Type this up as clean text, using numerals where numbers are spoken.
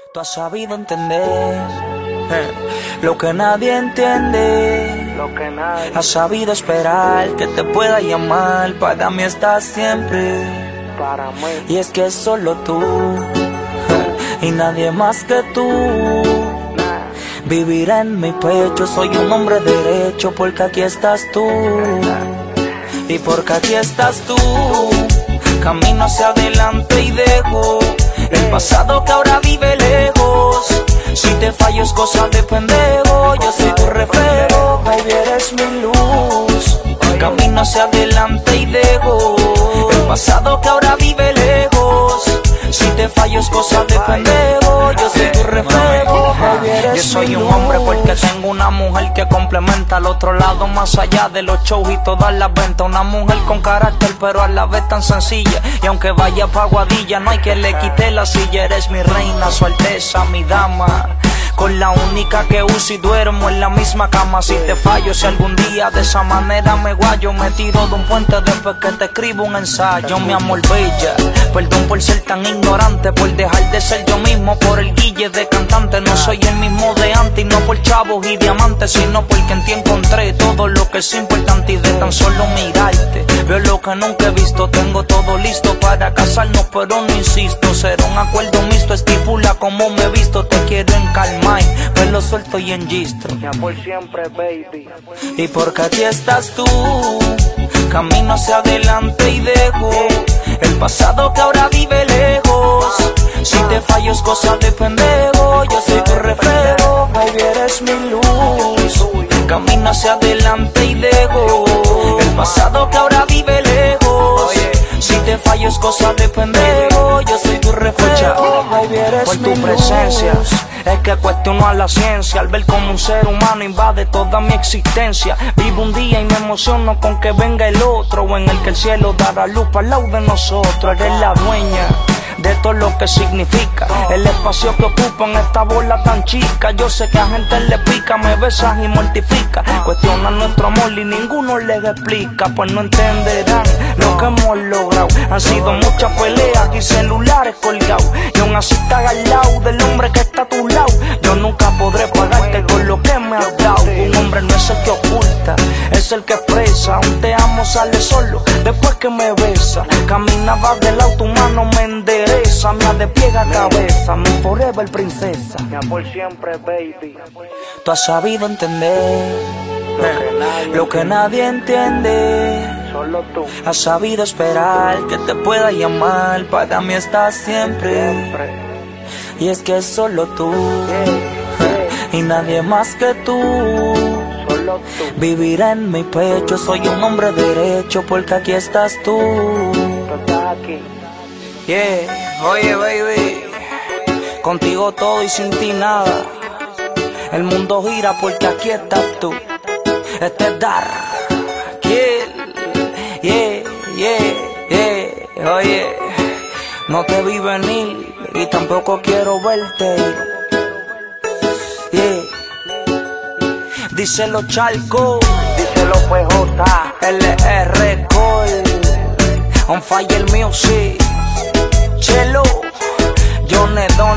Tú has sabido entender lo que nadie entiende. Has sabido esperar que te pueda llamar. Para mí estás siempre. Y es que es solo tú y nadie más que tú. Vivir en mi pecho, soy un hombre derecho porque aquí estás tú. Y porque aquí estás tú, camino hacia adelante y dejo el pasado que ahora vive lejos. Si te fallo es cosa de pendejo, yo soy tu reflejo, baby, eres mi luz. Camino hacia adelante y dejo el pasado que ahora vive lejos. Si te fallo es cosa de pendejo, yo soy tu reflejo, baby, eres mi luz. Yo soy un hombre porque tengo una mujer que complementa al otro lado más allá de los shows y todas las ventas. Una mujer con carácter pero a la vez tan sencilla. Y aunque vaya pa' Guadilla no hay que le quite la silla. Eres mi reina, su alteza, mi dama, con la única que uso y duermo en la misma cama. Si te fallo, si algún día de esa manera me guayo, me tiro de un puente después que te escribo un ensayo. Mi amor bella, perdón por ser tan ignorante, por dejar de ser yo mismo, por el guille de cantante. No soy el mismo de antes, y no por chavos y diamantes, sino porque en ti encontré todo lo que es importante. Y de tan solo mirarte, veo lo que nunca he visto. Tengo todo listo para casarnos, pero no insisto. Será un acuerdo mixto, estipula cómo me he visto. Te quiero encalmar, pelo suelto y en gistro. Ya por siempre, baby. Y porque aquí estás tú, camino hacia adelante y dejo el pasado que ahora vive lejos. Si te fallo es cosa de pendejo, yo soy tu reflejo, baby, eres mi luz. Camino hacia adelante y dejo el pasado que ahora vive lejos. Si te fallo es cosa de pendejo, yo soy tu reflejo, baby, eres por tu presencia. Es que cuestiono a la ciencia al ver como un ser humano invade toda mi existencia. Vivo un día y me emociono con que venga el otro, o en el que el cielo dará luz para el lado de nosotros. Eres la dueña de todo lo que significa el espacio que ocupa en esta bola tan chica. Yo sé que a gente le pica, me besas y mortifica. Cuestionan nuestro amor y ninguno les explica, pues no entenderán lo que hemos logrado. Han sido muchas peleas y celulares colgados, y aún así estás al lado del hombre que está a tu lado. Yo nunca podré pagarte con lo que me has dado. Un hombre no es el que oculta, es el que expresa. Un te amo sale solo después que me besa. Caminaba del lado, tu mano me endereza, me despiega cabeza, mi forever princesa. Ya por siempre, baby. Tú has sabido entender lo que nadie entiende. Solo tú. Has sabido esperar que te pueda llamar. Para mí estás siempre. Y es que es solo tú y nadie más que tú. Solo tú. Vivir en mi pecho, soy un hombre derecho porque aquí estás tú. Tú estás aquí. Yeah, oye baby, contigo todo y sin ti nada. El mundo gira porque aquí estás tú. Este es Dar Kill. Yeah. Oye, no te vi venir y tampoco quiero verte. Yeah. Díselo Charco, Díselo PJ. LR Cole, On Fire Music, Chelo, John Edon.